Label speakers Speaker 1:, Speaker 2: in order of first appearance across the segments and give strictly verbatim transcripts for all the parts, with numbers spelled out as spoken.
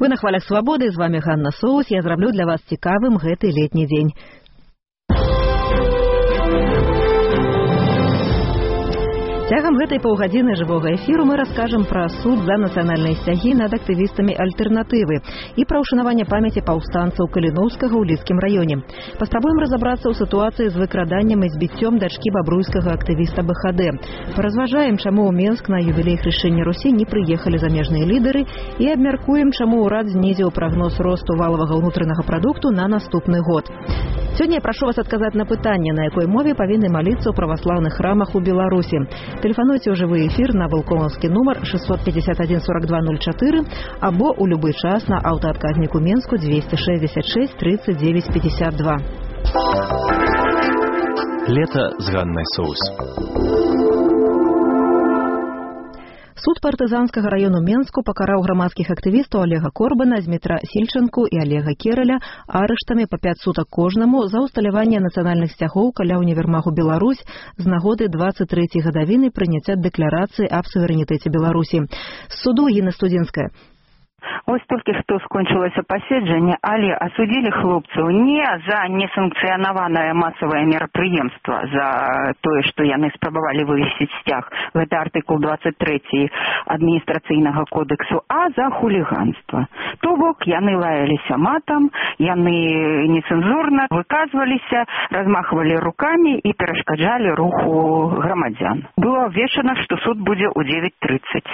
Speaker 1: Вы на хвалях свабоды, з вами Ганна Соус. Я зраблю для вас цікавым гэты летні дзень. Цягам гэтай паўгадзіны жывога эфіру мы раскажам пра суд за нацыянальныя сцягі над актывістамі альтэрнатывы і пра ўшанаванне памяці паўстанцаў Каліноўскага ў Лідскім раёне. Паспрабуем разабрацца ў сітуацыі з выкраданнем і збіццём дачкі бабруйскага актывіста бэ ха дэ. Паразважаем, чаму ў Менск на юбілей хрышчэння Русі не прыехалі замежныя лідары і абмяркуем, чаму ўрад знізіў прагноз росту валавага ўнутранага прадукту на наступны год. Сёння я прашу вас адказаць на пытанне, на якой мове павінны маліцца ў праваслаўных храмах у Беларусі. Тэлефануйце ў жывы эфір на вулкомаўскі нумар шестьсот пятьдесят один сорок два ноль четыре або ў любы час на аўтаадказніку Менску двести шестьдесят шесть тридцать девять пятьдесят два.
Speaker 2: Лето з Ганнай Соус.
Speaker 1: Суд партызанскага раёну Менску пакараў грамадскіх актывістаў Олега Корбана, Змітра Сільчанку і Олега Кераля арыштамі па пяць сутак кожнаму за ўсталяванне нацыянальных сцягоў каля універмагу Беларусь з нагоды двадцать трэцяй гадавіны прыняцця дэкларацыі аб суверэнітэце Беларусі. З суду Інна Студзінская.
Speaker 3: Ось толькі што скончылася паседжанне, але асудзілі хлопцаў не за несанкцыянаванае масавае мерапрыемства, за тое, што яны спрабавалі вывесіць сцяг. Гэта артыкул двадцать трэці адміністрацыйнага кодексу, а за хуліганства. То бок, яны лаяліся матам, яны нецэнзурна выказваліся, размахвалі рукамі і перашкаджалі руху грамадзян. Было абвешчана, што суд будзе ў девять тридцать.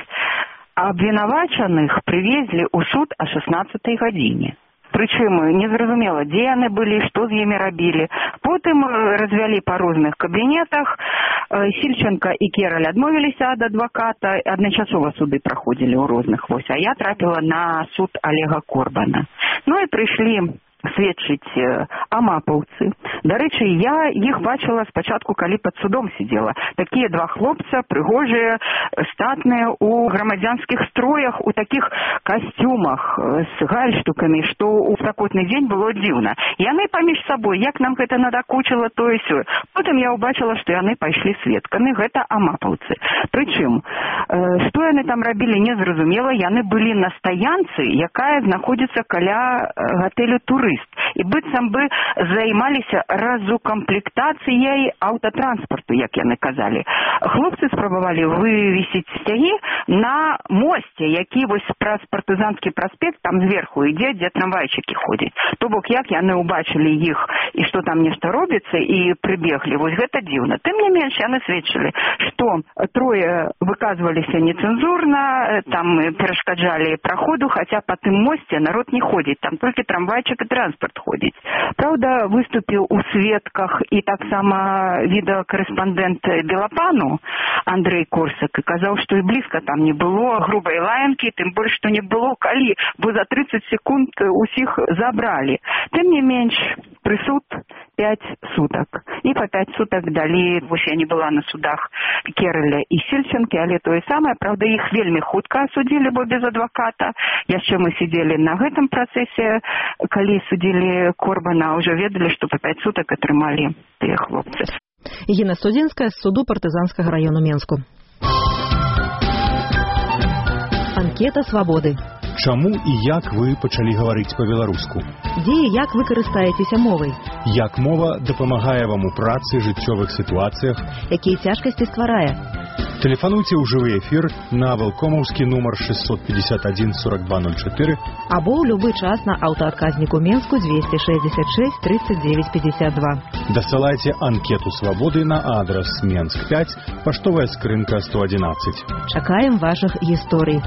Speaker 3: Абвінавачаных прывезлі ў суд о шестнадцатай гадзіне. Прычым незразумела, дзе яны былі, што з імі рабілі. Потым развялі па розных кабінетах. Сільчанка і Кераль адмовіліся ад адваката, адначасова суды праходзілі ў розных вось, а я трапіла на суд Олега Корбана. Ну і прыйшлі сведчыць амапаўцы. Дарэчы, я іх бачыла спачатку, калі пад судом сидела. Такія два хлопца, прыгожыя, статныя, у грамадзянскіх строях, у такіх касцюмах з гальштукамі, што ў спакотны дзень было дзіўна. Яны паміж сабой, як нам гэта надакучыла, то і сё. Потым я ўбачыла, што яны пайшлі сведкамі, гэта амапаўцы. Прычым, што яны там рабілі, незразумела, яны былі на стаянцы, якая знаходзіцца каля гатэлю «Турыст». І быццам бы займаліся разукамплектацыяй аўтатранспарту, як яны казалі. Хлопцы спрабавалі вывесіць сцягі на мосце, які вось праз партызанскі праспект там зверху ідзе, дзе трамвайчыкі ходзяць. То бок, як яны ўбачылі іх і што там нешта робіцца і прыбеглі, вось гэта дзіўна. Тым не менш, яны сведчылі, што трое выказваліся нецэнзурна, там перашкаджалі праходу, хаця па тым мосце народ не ходзіць, там толькі трамвайчык і транспорт ходзіць. Праўда, выступіў у сведках і таксама відэакарэспандэнт Белапану Андрэй Корсак і казаў, што і блізка там не было грубай лаянкі, тым больш, што не было калі, бо за тридцать секунд усіх забралі. Тым не менш, прысуд пять сутак. І па пять сутак далі, вось я не была на судах Кераля і Сільчанкі, але тое самае, праўда, іх вельмі хутка асудзілі, бо без адваката. Яшчэ мы сидзелі на гэтым працэсе, калі судзілі Корбана, ўжо ведалі, што па пять сутак атрымалі тыя хлопцы.
Speaker 1: Інна Студзінская з суду партызанскага раёну Менску. Анкета свабоды.
Speaker 2: Чаму і як вы пачалі гаварыць па-беларуску?
Speaker 1: Дзе і як вы карыстаецеся мовай?
Speaker 2: Як мова дапамагае вам у працы, жыццёвых сітуацыях?
Speaker 1: Якія цяжкасці стварае?
Speaker 2: Тэлефануйце ў жывы эфір на вулкомаўскі нумар шестьсот пятьдесят один сорок два ноль четыре
Speaker 1: або ў любы час на аўтаадказніку Менску двести шестьдесят шесть тридцать девять пятьдесят два.
Speaker 2: Дасылайце анкету свабоды на адрес Менск пять, паштовая скрынка сто одиннадцать.
Speaker 1: Чакаем вашых гісторый.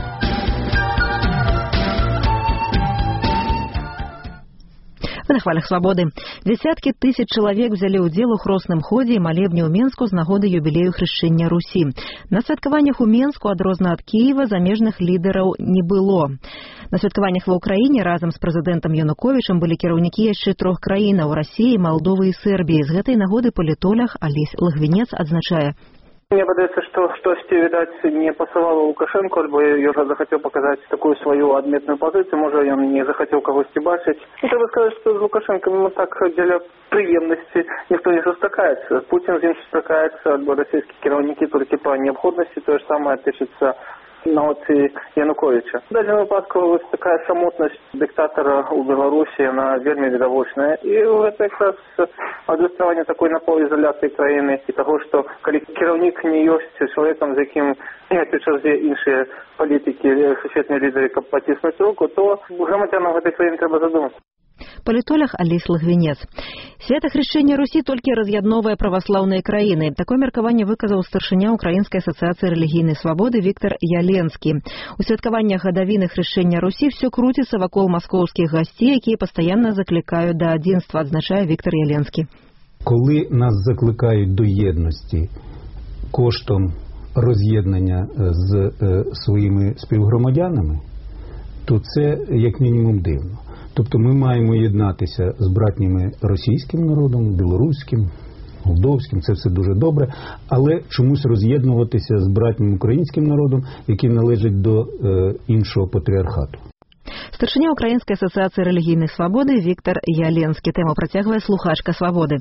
Speaker 1: На хвалях свабоды. Десяткі тысяч чалавек взялі ўдзел у хросным ходзе і малебне ў Менску з нагоды юбілею хрышчэння Русі. На святкаваннях у Менску, адрозна ад Кіева, замежных лідараў не было. На святкаваннях ва ўкраіне разам з прэзідэнтам Януковічам былі кіраўнікі яшчэ трох краінаў – Расіі, Малдовы і Сербіі. З гэтай нагоды палітолог Алесь Лагвінец адзначае:
Speaker 4: Мне подается, что штосьці, видать, не пасавала Лукашенко, альбо ён жа захацеў паказаць такую сваю адметную пазіцыю, можа ён не захацеў кагосьці бачыць. І трэба сказаць, што з Лукашенком ну, так дзеля прыемнасці ніхто не сустракаецца. Путін з ім сустракаецца, альбо расійскія кіраўнікі толькі па неабходнасці, тое ж самае тычыцца нават і Януковича. В дадзеным выпадку такая самотнасць дыктатара ў Беларусі, яна вельмі відавочная. І гэта якраз адлюстраванне такой напаўізаляцыі краіны і таго, што калі кіраўнік не ёсць чалавекам, з якім ніякія чарзе іншыя палітыкі, сусветныя лідары, каб паціснуць руку, то грамадзянам гэтай краіны трэба задумацца.
Speaker 1: Палітолог Алесь Лагвінец. Святахрышчэнне Русі толькі раз'ядновае праваслаўныя краіны. Такое меркаванне выказаў старшыня Украінскай асацыяцыі рэлігійнай свабоды Віктар Яленскі. У святкаванні гадавіны хрышчэння Русі ўсё круціцца вакол маскоўскіх гасцей, якія пастаянна заклікаюць да адзінства, адзначае Віктар Яленскі.
Speaker 5: Коли нас закликають до єдності коштом роз'єднання з е, своїми співгромадянами, то це як мінімум дивно. Тобто ми маємо єднатися з братніми російським народом, білоруським, молдовським, це все дуже добре, але чомусь роз'єднуватися з братнім українським народом, який належить до е, іншого патріархату.
Speaker 1: Старшыня Украінскай асацыяцыі рэлігійнай свабоды Віктар Яленскі. Тэму працягвае слухачка свабоды.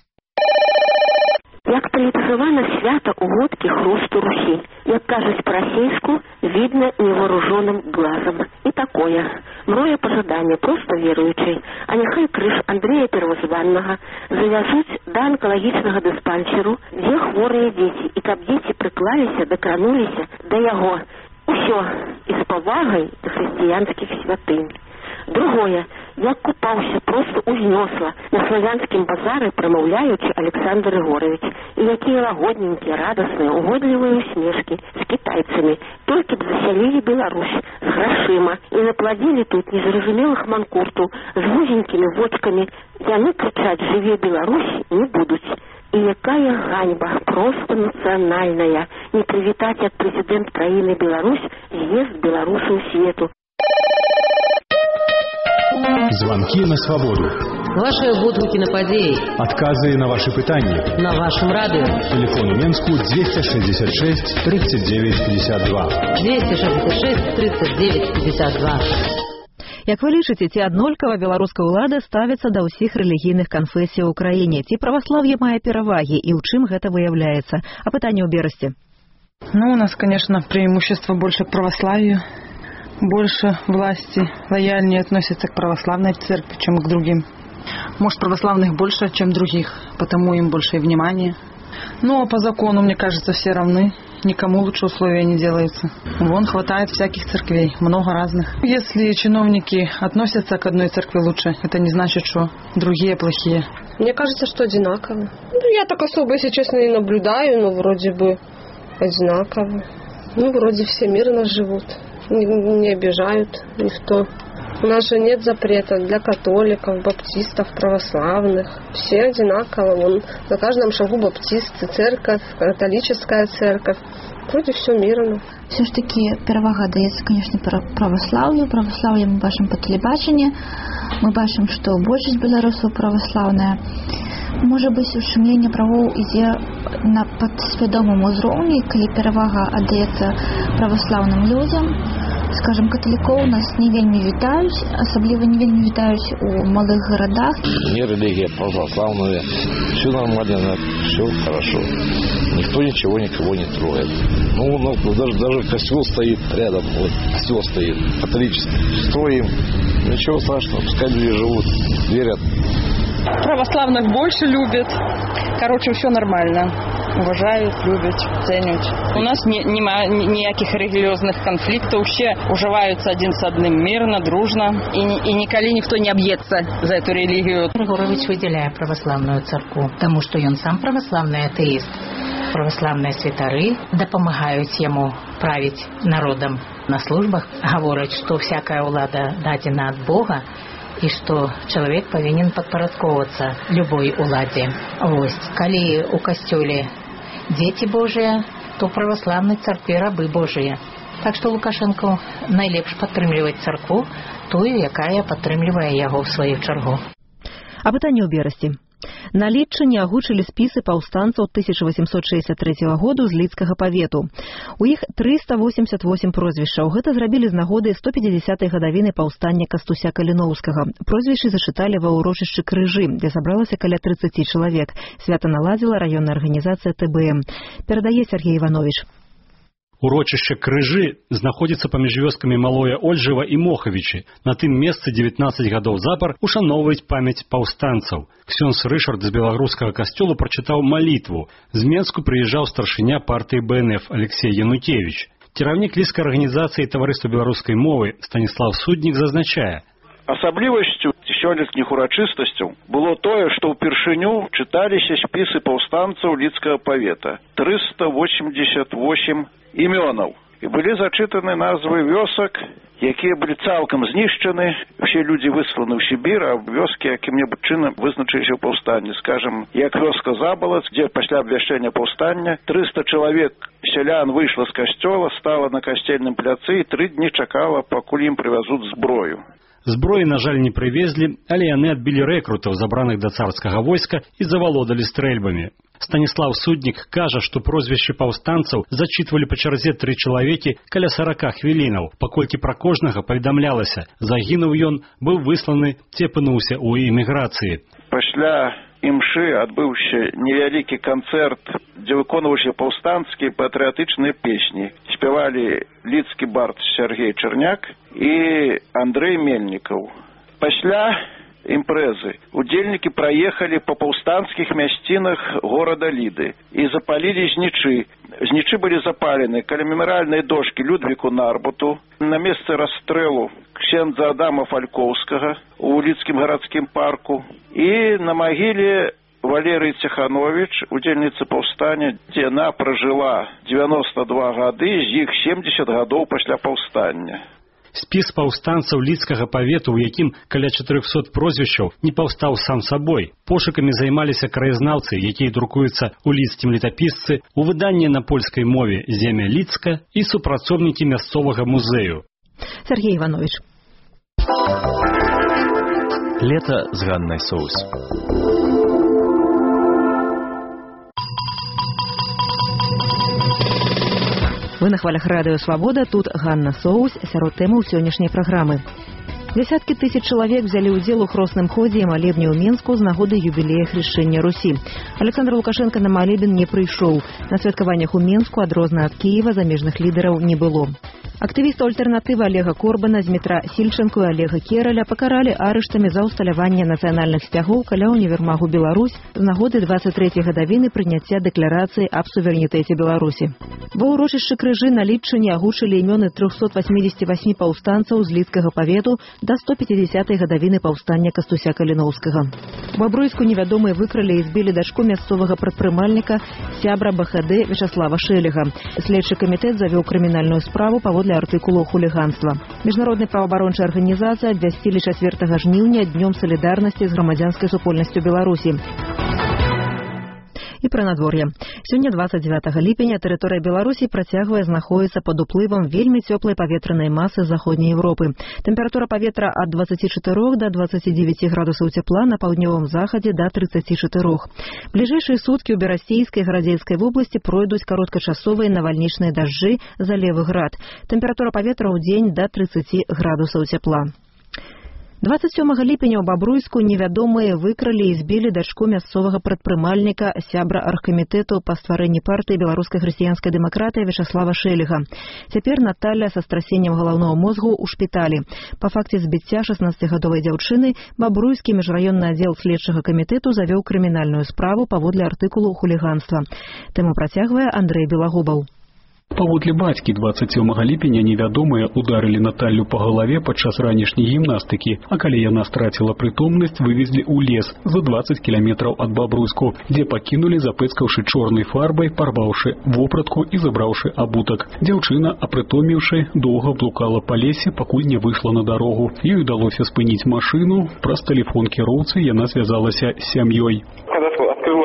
Speaker 6: Як палітызавана свята ў годкі хрусту Русі. Як кажуць па-расейску, видно невооруженным глазом. І такое. Мроє пожадання просто веруючай. А няхай крыж Андрея Первозваннага завязуць да анкалагічнага дыспансеру, дзе хворыя дзеці, і каб дзеці прыклаліся, дакрануліся да яго. Усё. І з павагай да хрысціянскіх святынь. Другое. Як купаўся, просто узнёсла на славянскім базары, прамаўляючы Александр Егорович. І якія лагодненькія, радасныя, угодлівыя усмешкі з кітайцамі. Толькі б засялілі Беларусь з грашыма і напладзілі тут незразумелых манкуртаў з вузенькімі вочкамі. Яны крычаць «Жыве Беларусь» не будуць. І якая ганьба, просто нацыянальная, не прывітаць як прэзідэнт краіны Беларусь з'езд беларусаў свету.
Speaker 2: Звонки на свободу.
Speaker 7: Ваши водгуки на падеи.
Speaker 2: Отказы на ваши пытания.
Speaker 7: На вашем радио.
Speaker 2: Телефон у Менску двести шестьдесят шесть тридцать девять пятьдесят два.
Speaker 7: двести шестьдесят шесть тридцать девять пятьдесят два.
Speaker 1: Як вы лічыце, ці аднолькава беларуская ўлада ставіцца да ўсіх рэлігійных канфесій у краіне? Ці праваслаўе мае перавагі і ў чым гэта выяўляецца? А пытанне ў Берасці.
Speaker 8: Ну, у нас, конечно, преимущество больше к православию. Больше власти лояльнее относятся к православной церкви, чем к другим. Может, православных больше, чем других, потому им больше и внимания. Ну, а по закону, мне кажется, все равны. Никому лучше условия не делаются. Вон хватает всяких церквей, много разных. Если чиновники относятся к одной церкви лучше, это не значит, что другие плохие.
Speaker 9: Мне кажется, что одинаково. Ну, я так особо, если честно, не наблюдаю, но вроде бы одинаково. Ну, вроде все мирно живут. Не, не обижают никто. У нас же нет запрета для католиков, баптистов, православных. Все одинаково. Вон, на каждом шагу баптисты, церковь, католическая церковь. Вроде все мирно.
Speaker 10: Все ж таки перевага даецца, конечно, православию. Православие мы бачым по телебачению. Мы бачым, что большасць беларусаў православная. Может быть, ушумление правоў ідзе на падсвядомым узроўні, калі перавага аддаецца православным людям. Скажем, католиков у нас не вельмі вітаюць, асабліва не вельмі вітаюць у малых городах.
Speaker 11: Не религия, православная, все нормально, все хорошо. Никто ничего никого не трогает. Ну, ну даже, даже костел стоит рядом, вот костел стоит, католический. Строим, ничего страшного, пускай люди живут, верят.
Speaker 8: Православных больше любят. Короче, все нормально. Уважают, любят, ценят. У нас не, нема ніяких религиозных конфликтов. Все уживаются один с одним мирно, дружно. И, и никогда никто не объедется за эту религию.
Speaker 7: Григорович выделяет православную церкву, потому что он сам православный атеист. Православные святары допомагають ему править народом на службах. Говорят, что всякая улада дадена от Бога, и что человек повинен подпорядковываться любой уладе. Ось. Коли у костёле дети Божие, то православной церкві рабы Божие. Так что Лукашенко найлепш падтрымліваць церкву, тую, якая падтрымлівае яго в свою чергу.
Speaker 1: А пытанне ў Берасці. Наліччыне агучылі спісы паўстанцаў тысяча восемьсот шестьдесят третьего году з лідскага павету. У іх триста восемьдесят восемь прозвішчаў. Гэта зрабілі з нагоды сто пятидесятой гадавіны паўстання Кастуся Каліноўскага. Прозвішчы зачыталі ва ўрочышчы Крыжы, дзе сабралася каля тридцати чалавек. Свята наладзіла раённая арганізацыя Тэ Бэ Эм. Перадае Сергей Іванович.
Speaker 12: Урочище Крыжы знаходзіцца паміж вёскамі Малое Ольжева і Мохавічы. На тым месцы девятнадцать гадоў запар ушаноўваюць памяць паўстанцаў. Ксёндз Рышард з беларускага касцёла прачытаў малітву. З Менску прыязджаў старшыня партыі Бэ Эн Эф Алексей Янукевич. Кіраўнік лідскай арганізацыі таварыства беларускай мовы Станіслав Суднік зазначае:
Speaker 13: асаблівасцю сёлетніх урачыстасцяў было тое, што ўпершыню чыталіся спісы паўстанцаў лідскага павета. триста восемьдесят восемь імёнаў. І былі зачытаны назвы вёсак, якія былі цалкам знішчаны, усе людзі высланы ў Сібір, а вёскі якім-небудзь чынам вызначыліся ў паўстанні. Скажам, як вёска Забалац, дзе пасля абвяшчэння паўстання триста чалавек сялян выйшла з касцёла, стала на касцельным пляцы і тры дні чакала, пакуль ім прывязуць зброю.
Speaker 12: Зброі, на жаль, не прывезлі, але яны адбілі рэкрутаў, забраных да царскага войска, і завалодалі стрэльбамі. Станіслав Суднік кажа, што прозвішчы паўстанцаў зачытвалі па чарзе тры чалавекі каля сорока хвілінаў, паколькі пра кожнага паведамлялася: загінуў ён, быў высланы ці апынуўся ў эміграцыі.
Speaker 13: Пасля імшы адбыўся невялікі канцэрт, дзе выконваліся паўстанцкія патрыятычныя песні. Спявалі лідскі бард Сергей Чарняк і Андрэй Мельнікаў. Пасля імпрэзы удзельнікі праехалі па паўстанцкіх мясцінах горада Ліды і запалілі знічы. Знічы былі запалены каля мемарыяльнай дошкі Людвіку Нарбуту, на месцы расстрэлу ксёндза Адама Фалькоўскага у Лідскім гарадскім парку і на магіле Валерыі Ціхановіч, удзельніцы паўстання, дзе яна пражыла девяносто два гады, з іх семьдесят гадоў пасля паўстання.
Speaker 12: Спіс паўстанцаў лідскага павету, у якім каля чатырохсот прозвішчаў, не паўстаў сам сабой. Пошукамі займаліся краязнаўцы, якія друкуюцца ў лідскім летапісцы, у выданні на польскай мове «Земя Лідска» і супрацоўнікі мясцовага музею.
Speaker 1: Сергей Іванович.
Speaker 14: Лето з Ганнай Соус.
Speaker 1: Вы на хвалях радыё «Свабода», тут Ганна Соус, сярод тэмаў сённяшняй праграмы. Десяткі тысяч чалавек взялі ўдзел у хросным ходзе і малебне ў Менску з нагоды юбілея хрышчэння Русі. Александр Лукашенко на малебен не прыйшоў. На святкаваннях у Менску адрозна ад Кіева замежных лідараў не было. Актывістаў альтэрнатывы Олега Корбана, Змітра Сільчанку і Олега Кераля пакаралі арыштамі за ўсталяванне нацыянальных сцягоў каля універмагу Беларусь з нагоды двадцать трэцяй гадавіны прыняцця дэкларацыі аб суверэнітэце Беларусі. Ва ўрочышчы Крыжы наліччыне агучылі імёны трёхсот восьмидесяти восьми паўстанцаў з лідскага павету да сто пятидесятой гадавіны паўстання Кастуся Каліноўскага. У Бабруйску невядомыя выкралі і збілі дачку мясцовага прадпрымальніка, сябра Бэ Ха Дэ Вячаслава Шэлега. Следчы камітэт завёў крымінальную справу паводле артыкулу хуліганства. Міжнародная праваабарончая арганізацыя абвясцілі чацвёртага жніўня днём салідарнасці з грамадзянскай супольнасцю Беларусі. І пра надвор'е. Сёння двадцать девятого ліпеня тэрыторыя Беларусі працягвае знаходзіцца пад уплывам вельмі цёплай паветранай масы з заходняй Еўропы. Тэмпература паветра ад двадцати четырёх да двадцати девяти градусаў цепла, на паўднёвым захадзе да тридцати четырёх. Бліжэйшыя суткі ў Берасцейскай і Гарадзельскай вобласці пройдуць кароткачасовыя навальнічныя дажджы, залевы град. Тэмпература паветра ў дзень да тридцати градусаў цепла. двадцать сёмага ліпеня ў Бабруйску невядомыя выкралі і збілі дачку мясцовага прадпрымальніка, сябра аргкамітэту па стварэнні партыі беларускай хрысціянскай дэмакратыі Вячаслава Шэлега. Цяпер Наталя са страсеннем галаўнога мозгу ў шпіталі. Па факце збіцця шаснаццацігадовай дзяўчыны Бабруйскі міжраённы аддзел следчага камітэту завёў крымінальную справу паводле артыкулу хуліганства. Тэму працягвае Андрэй Белагубаў.
Speaker 15: Паводле бацькі двадцать сёмага ліпеня невядомыя ударылі Наталлю па галаве падчас ранішняй гімнастыкі, а калі яна страціла прытомнасць, вывезлі ў лес за двадцать кіламетраў ад Бабруйску, дзе пакінулі, запэцкаўшы чорнай фарбай, парваўшы вопратку і забраўшы абутак. Дзяўчына, апрытоміўшы, доўга блукала па лесе, пакуль не выйшла на дарогу. Ёй удалося спыніць машыну, праз тэлефон кіроўцы яна звязалася з сям'ёй.
Speaker 16: Когда открыла глаза,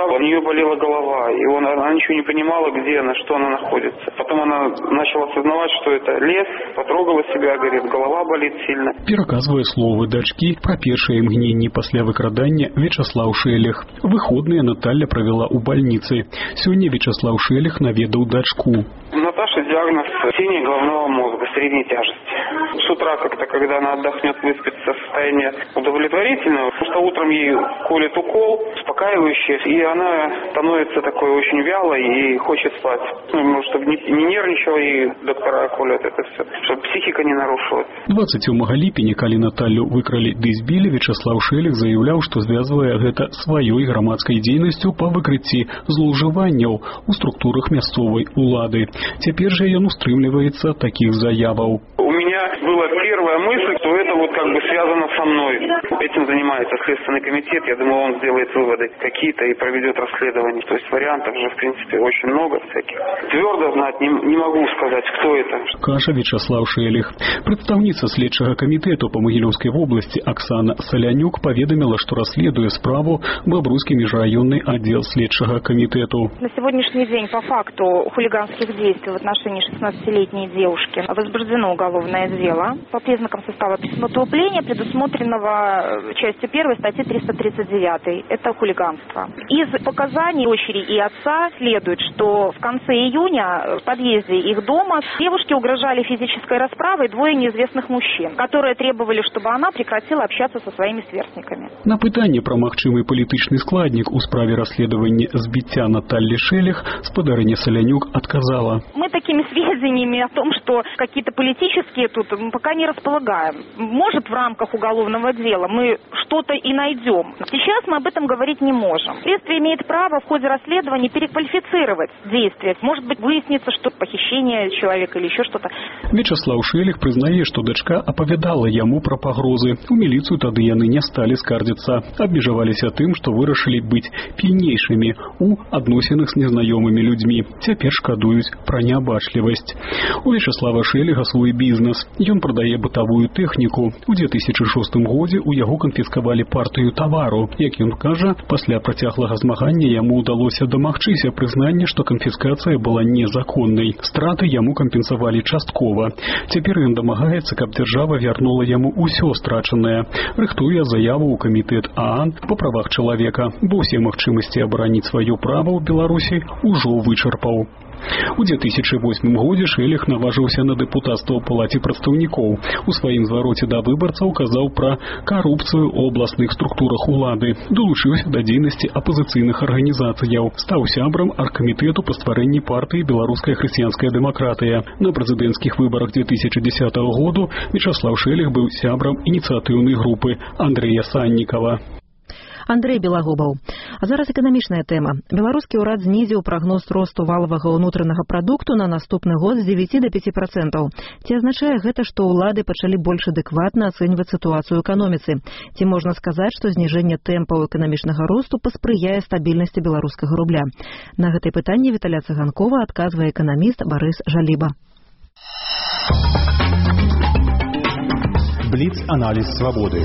Speaker 16: сказал, у нее болела голова, и он, она ничего не понимала, где она, что она находится. Потом она начала осознавать, что это лес, потрогала себя, говорит, голова болит сильно.
Speaker 15: Пераказвае словы дачкі пра першае імгненне пасля выкрадання Вячаслаў Шэлег. Выходныя Наталья правяла ў бальніцы. Сёння Вячаслаў Шэлег наведаў дачку.
Speaker 16: Наташа диагноз синий головного мозга средней тяжести. С утра как-то, когда она отдохнет, выспится, состояние удовлетворительное, потому что утром ей колет укол, успокаивающий, и она становится такой очень вялой и хочет спать. Ну, чтобы не, не нервничала, и доктора колят это все, чтобы психика не нарушилась.
Speaker 15: двадцать сёмага ліпеня, калі Наталью выкралі ды збілі, Вячаслаў Шэлег заяўляў, што звязвае гэта сваёй грамадскай дзейнасцю па выкрыцці злоўжыванняў у структурах мясцовай улады. Цяпер жа ён устрымліваецца такіх заяваў.
Speaker 16: У меня была первая мысль, что это вот как бы связано со мной. Этим занимается Следственный комитет. Я думаю, он сделает выводы какие-то и проведет расследование. То есть вариантов же, в принципе, очень много всяких. Твердо знать не, не могу сказать, кто это.
Speaker 15: Кажа Вячаслаў Шэлег. Прадстаўніца следчага камітэту па Магілёўскай вобласці Оксана Солянюк паведаміла, што расследуе справу Бобруйскі межрайонный отдел следчага комитету.
Speaker 17: На сегодняшний день по факту хулиганских действий в отношении шестнадцатилетней девушки возбуждено уголовное дело по признакам состава преступления, предусмотренного частью первой статьи триста тридцать девять. Это хулиганство. Из показаний дочери и отца следует, что в конце июня в подъезде их дома девушке угрожали физической расправой двое неизвестных мужчин, которые требовали, чтобы она прекратила общаться со своими сверстниками.
Speaker 15: На пытанне пра магчымы палітычны складнік у справе расследавання збіцця Натальи Шэлег спадарыня Солянюк отказала.
Speaker 17: Мы такими сведениями о том, что какие-то политические тут мы пока не располагаем. Может, в рамках уголовного дела мы что-то и найдем. Сейчас мы об этом говорить не можем. Следствие имеет право в ходе расследования переквалифицировать действия. Может быть, выяснится, что похищение человека или еще что-то.
Speaker 15: Вячаслаў Шэлег прызнае, што дачка апавядала яму пра пагрозы. У міліцыю тады яны не сталі скардзіцца. Абмежаваліся тым, што вырашылі быць пільнейшымі у адносінах з незнаёмымі людзьмі. Цяпер шкадуюць пра неабачлівасць. У Вячаслава Шэлега свой бізнес. Ён прадае бытавую тэхніку. У две тысячи шостым годзе у яго канфіскавалі партыю тавару. Як ён кажа, пасля працяглага змагання яму ўдалося дамагчыся прызнання, што канфіскацыя была незаконнай. Страты яму кампенсавалі часткова. Цяпер ён дамагаецца, каб дзяржава вярнула яму ўсё страчанае. Рыхтуе заяву ў камітэт ААН па правах чалавека, бо ўсе магчымасці абараніць сваё права ў Беларусі ўжо вычарпаў. У две тысячи восьмым годзе Шэлег наважыўся на дэпутацтва ў палаце прадстаўнікоў. У сваім звароце да выбарцаў казаў пра карупцыю ў абласных структурах улады. Далучыўся да дзейнасці апазіцыйных арганізацыяў. Стаў сябрам аргкамітэту па стварэнні партыі «Беларуская хрысціянская дэмакратыя». На прэзідэнцкіх выбарах две тысячи десятого году Вячаслаў Шэлег быў сябрам ініцыятыўнай групы Андрэя Саннікава.
Speaker 1: Андрей Белагубаў. А зараз эканамічная тэма. Беларускі ўрад знізіў прагноз росту валавага ўнутранага прадукту на наступны год з дзевяці да пяці працэнтаў. Ці азначае гэта, што ўлады пачалі больш адэкватна ацэньваць сітуацыю ў эканоміцы? Ці можна сказаць, што зніжэнне тэмпаў эканамічнага росту паспрыяе стабільнасці беларускага рубля? На гэтае пытанне Віталя Цыганкова адказвае эканаміст Барыс Жаліба.
Speaker 2: Бліц-аналіз свабоды.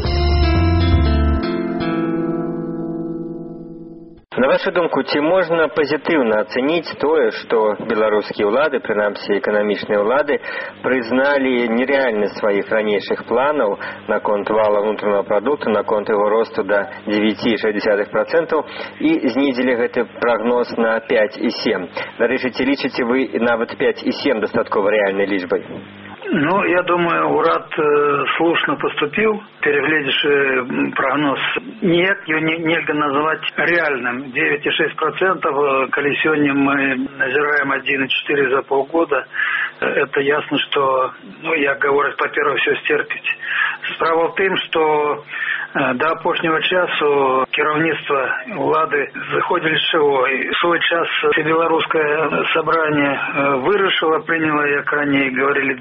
Speaker 18: На вашу думку, ці можна пазітыўна ацэніць тое, што беларускія ўлады, прынамсі эканамічныя ўлады, прызналі нерэальнасць сваіх ранейшых планаў наконт вала ўнутранага прадукту, наконт яго росту да дзевяці і шэсць дзесятых працэнтаў і знізілі гэты прагноз на пяць і сем. Дарэчы, ці лічыце вы нават пяць і сем дастаткова рэальнай лічбай?
Speaker 19: Ну, я думаю, урад э, слушно поступил, переглядевший прогноз. Нет, его не, нельзя назвать реальным. девять и шесть процентов, коли сегодня мы назираем один и четыре за полгода, это ясно, что, ну, я говорю, по-первых, все стерпеть. Справа в тым, что до апошняга часу кіраўніцтва улады заходили с чего. И в свой час белорусское собрание вырашило, приняло, как ранее говорили, директивы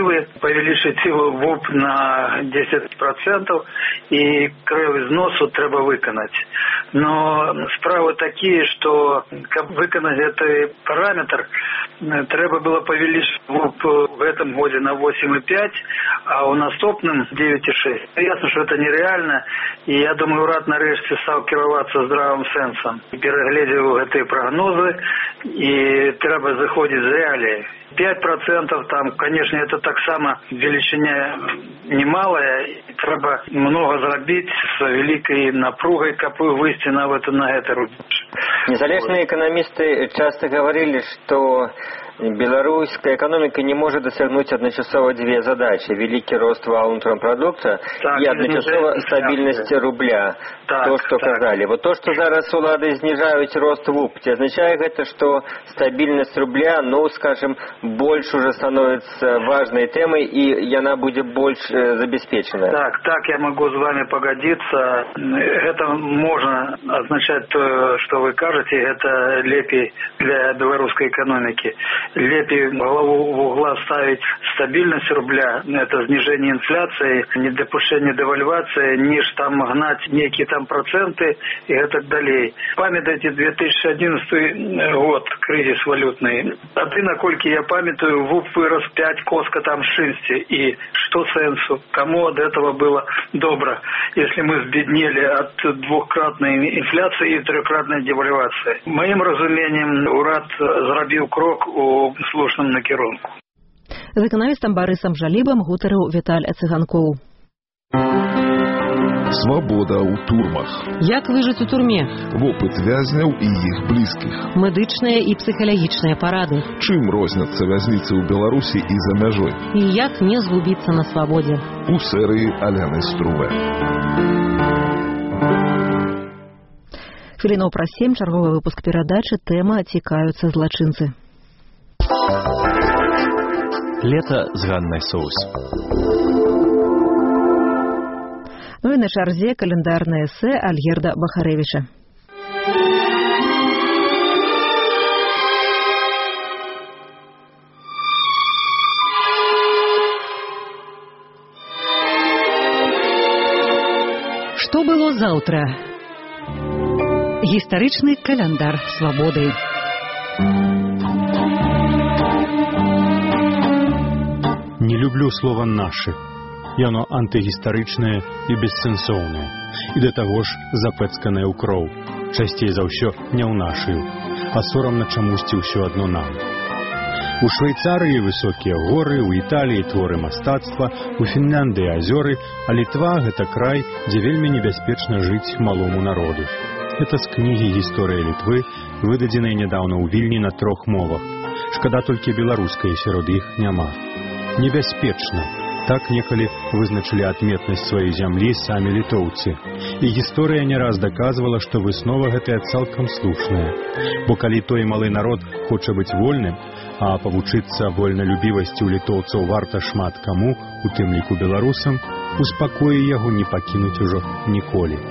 Speaker 19: перспективы павялічыць в УП на десять процентов и краёвы взносу трэба выканаць. Но справы такие, что каб выканаць гэты параметр, трэба было павялічыць в УП в этом году на восемь и пять, а у наступным девять и шесть. Ясно, что это нереально, и я думаю, урад нарэшце стаў кіравацца здравым сэнсам. Перагледзеў гэтыя прогнозы, и трэба заходзіць з реалии. пять процентов там, конечно, это так само величиня немалая, и трэба много зрабіць с великой напругой, каб выйти на, это, на это рубеж.
Speaker 18: Незалежные экономисты часто говорили, что белорусская экономика не может достигнуть одночасово две задачи: великий рост валового внутреннего продукта так, и одночасово стабильность рубля. Так, то, что так. Казали. Вот то, что зараз улады снижают рост в УП, означает это, что стабильность рубля, ну, скажем, больше уже становится важной темой, и она будет больше забеспечена.
Speaker 19: Так, так, я могу с вами погодиться. Это можно означать то, что вы кажете, это лепей для белорусской экономики. Лепей голову в угла ставить стабильность рубля, это снижение инфляции, недопущение девальвации, ніж там гнать некие там проценты и так далее. Памятайте две тысячи одиннадцатый год, кризис валютный. А ты, накольки я памятаю, в УП вырос пять коска там шести. И что сенсу? Кому от этого было добро, если мы сбеднели от двухкратной инфляции и трехкратной девальвации? Моим разумением, урад зрабіў крок у слушным накірунку.
Speaker 1: З эканамістам Барысам Жалібам гутарыў Віталь Цыганкоў.
Speaker 20: Свабода ў турмах.
Speaker 1: Як выжыць у турме?
Speaker 20: Вопыт вязняў і іх блізкіх.
Speaker 1: Медычныя і псіхалагічныя парады.
Speaker 20: Чым розняцца вязніцы ў Беларусі і за мяжой?
Speaker 1: І як не згубіцца на свабодзе?
Speaker 20: У серыі Аляны Струве.
Speaker 1: Хвілінаў праз сем, чарговы выпуск перадачы, тэма «Цікаюцца злачынцы».
Speaker 14: Лето з Ганнай Соус.
Speaker 1: Ну і на чарзе календарнае эсэ Альгерда Бахарэвіча. Што было заўтра? Гістарычны календар свабоды.
Speaker 2: Не люблю слова «нашы». Яно антыгістарычнае і бессэнсоўнае. І да таго ж запэцканае ў кроў. Часцей за ўсё не ў нашую, а сорамна чамусьці ўсё адно нам. У Швейцарыі высокія горы, у Італіі творы мастацтва, у Фінляндыі азёры, а Літва – гэта край, дзе вельмі небяспечна жыць малому народу. Это з кнігі «Гісторыя Літвы», выдадзенай нядаўна ў Вільні на трох мовах. Шкада толькі беларускай сярод іх няма. Небяспечна. Так некалі вызначылі адметнасць сваёй зямлі самі літоўцы. І гісторыя не раз даказвала, што выснова гэтая цалкам слушная. Бо калі той малы народ хоча быць вольным, а павучыцца вольналюбівасці ў літоўцаў варта шмат каму, у тым ліку беларусам, у спакоі яго не пакінуць ужо ніколі.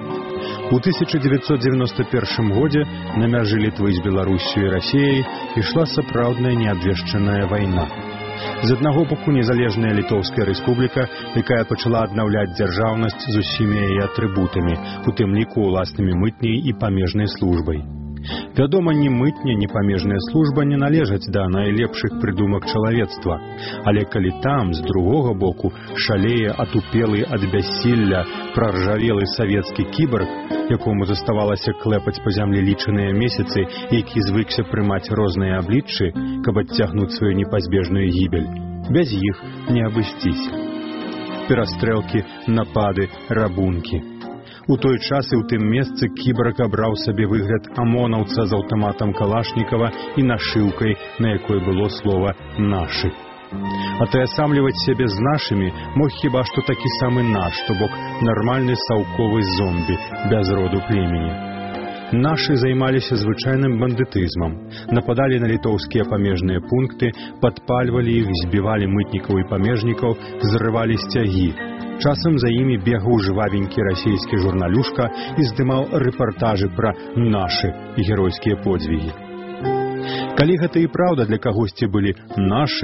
Speaker 2: У тысяча дзевяцьсот дзевяноста першым годзе на мяжы Літвы з Беларусю і Расіяй ішла сапраўдная неабвешчаная вайна. З аднаго боку незалежная Літоўская рэспубліка, якая пачала аднаўляць дзяржаўнасць з усімі яе атрыбутамі, у тым ліку уласнымі мытняй і памежнай службай. Вядома, ні мытня, ні памежная служба не належаць да найлепшых прыдумак чалавецтва. Але калі там, з другога боку, шалее атупелы ад бяссілля праржавелы савецкі кіборг, якому заставалася клэпаць па зямлі лічаныя месяцы, які звыкся прымаць розныя абліччы, каб адцягнуць сваю непазбежную гібель, без іх не абысціся. Перастрэлкі, напады, рабункі. У той час і ў тым месцы кіборг абраў сабе выгляд амонаўца з аўтаматам Калашнікава і нашыўкай, на якой было слова «нашы». Атаясамліваць сябе з нашымі мог хіба што такі самы наш, то бок нармальны саўковы зомбі, без роду племені. Нашы займаліся звычайным бандытызмам, нападалі на літоўскія памежныя пункты, падпальвалі іх, збівалі мытнікаў і памежнікаў, зрывалі сцягі. Часам за імі бегаў жвавенькі расійскі журналюшка і здымаў рэпартажы пра нашы геройскія подзвігі. Калі гэта і праўда для кагосьці былі нашы,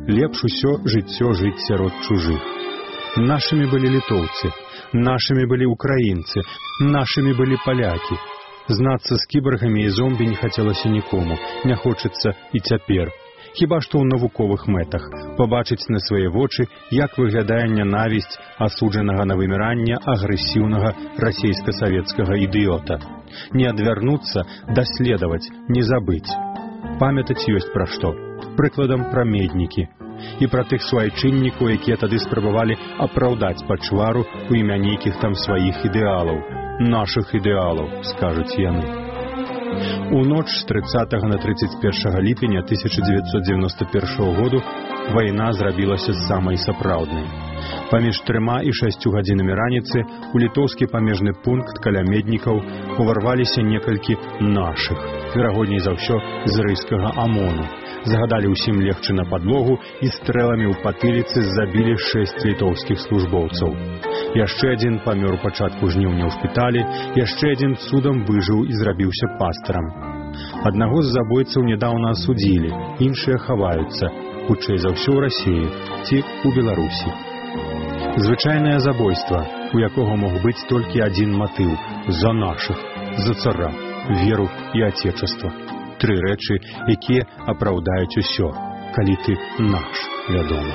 Speaker 2: лепш усё жыццё жыць сярод чужых. Нашымі былі літоўцы, нашымі былі украінцы, нашымі былі палякі. Знацца з кіборгамі і зомбі не хацелася нікому, не хочацца і цяпер. Хіба што ў навуковых мэтах пабачыць на свае вочы, як выглядае нянавісць асуджанага на выміранне агрэсіўнага расійска-савецкага ідыёта. Не адвярнуцца, даследаваць, не забыць. Памятаць ёсць пра што. Прыкладам пра меднікі. І пра тых суайчыннікаў, якія тады спрабавалі апраўдаць пачвару у імя нейкіх там сваіх ідэалаў. Нашых ідэалаў, скажуць яны. У ноч з трыццатага на трыццаць першага ліпеня тысяча дзевяцьсот дзевяноста першага году вайна зрабілася самай сапраўднай. Паміж трыма і шасцю гадзінамі раніцы у літоўскі памежны пункт каля меднікаў уварваліся некалькі нашых, верагодней за ўсё з рыйскага АМОНу. Загадалі ўсім легчы на падлогу і стрэламі ў патыліцы забілі шэсць літоўскіх службоўцаў. Яшчэ адзін памёр у пачатку жніўня ў шпіталі, яшчэ адзін цудам выжыў і зрабіўся пастарам. Аднаго з забойцаў нядаўна асудзілі, іншыя хаваюцца, хутчэй за ўсё ў Расіі ці ў Беларусі. Звычайнае забойства, у якога мог быць толькі адзін матыў – за нашых, за цара, веру і атечаства. Тры рэчы, якія апраўдаюць усё, калі ты наш, вядома.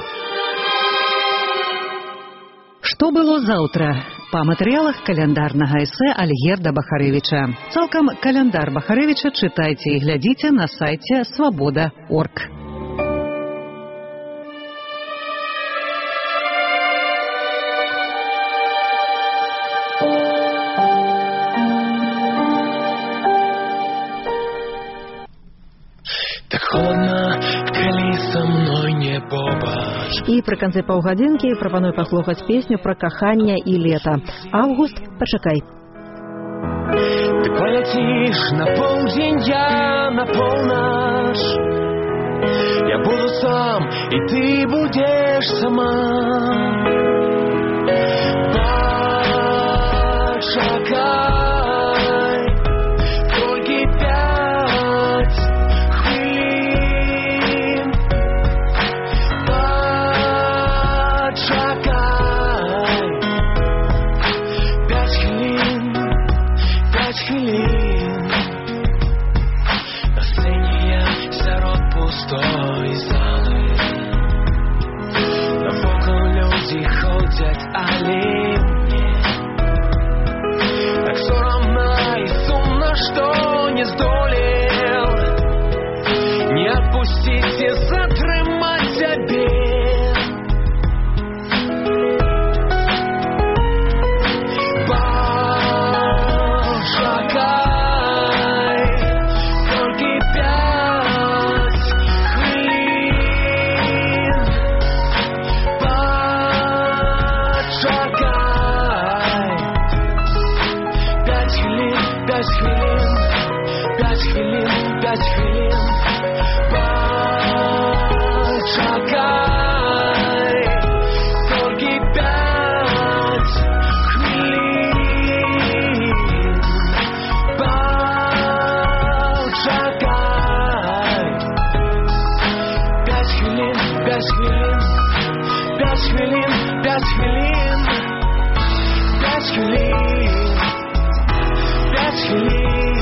Speaker 1: Што было заўтра? Па матэрыялах каляндарнага эсэ Альгерда Бахарэвіча. Цалкам каляндар Бахарэвіча чытайце і глядзіце на сайце свабода точка орг. І пры канцы паўгадзінкі прапаную паслухаць песню пра каханне і лета. Август, пачакай.
Speaker 21: Ты полетишь на полдень, я на полночь. Я буду сам, и ты будешь сама. Почакай, только пять хвилин. Почакай, пять хвилин, пять хвилин. На сцене я сярод пустой залы. Навокал люди ходят, але что не здолел, не отпустите, затрымать обед. Почакай, только пять хвилин. Почакай, пять хвилин, пять хвилин. Пять хвилин, пять хвилин. Почакай, только пять хвилин. Почакай, пять хвилин, пять хвилин. Пять хвилин, пять хвилин. Пять хвилин, пять хвилин.